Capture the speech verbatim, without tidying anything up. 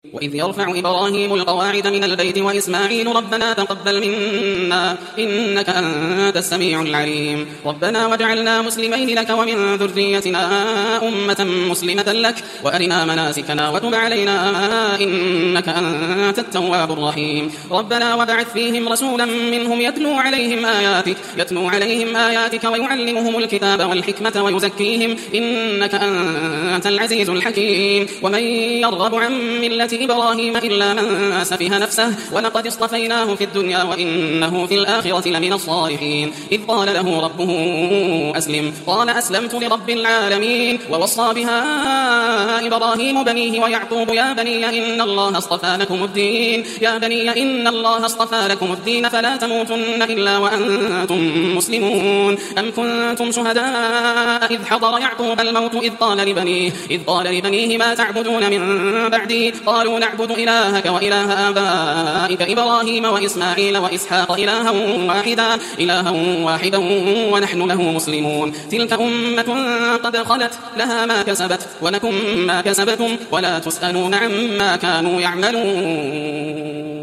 وإذ يرفع إبراهيم القواعد من البيت وإسماعيل ربنا تقبل منا إنك أنت السميع العليم ربنا واجعلنا مسلمين لك ومن ذريتنا أمة مسلمة لك وأرنا مناسكنا وتب علينا إنك أنت التواب الرحيم ربنا وبعث فيهم رسولا منهم يتلو عليهم آياتك يتلو عليهم آياتك ويعلمهم الكتاب والحكمة ويزكيهم إنك أنت العزيز الحكيم ومن يرغب عن ملة إبراهيم إلا من سفه نفسه ولقد اصطفيناه في الدنيا وإنه في الآخرة لمن الصالحين إذ قال له ربه أسلم قال أسلمت لرب العالمين ووصى بها إبراهيم بنيه ويعقوب يا بني إن الله اصطفى لكم الدين يا بني إن الله اصطفى لكم الدين فلا تموتن إلا وأنتم مسلمون أم كنتم شهداء إذ حضر يعقوب الموت إذ قال لبنيه إذ قال لبنيه ما تعبدون من بعدي قالوا نعبد إلهك وإله آبائك إبراهيم وإسماعيل وإسحاق إلها واحدا إلها واحدا ونحن له مسلمون تلك أمة قد خلت لها ما كسبت ولكم ما كسبتم ولا تسألون عما كانوا يعملون.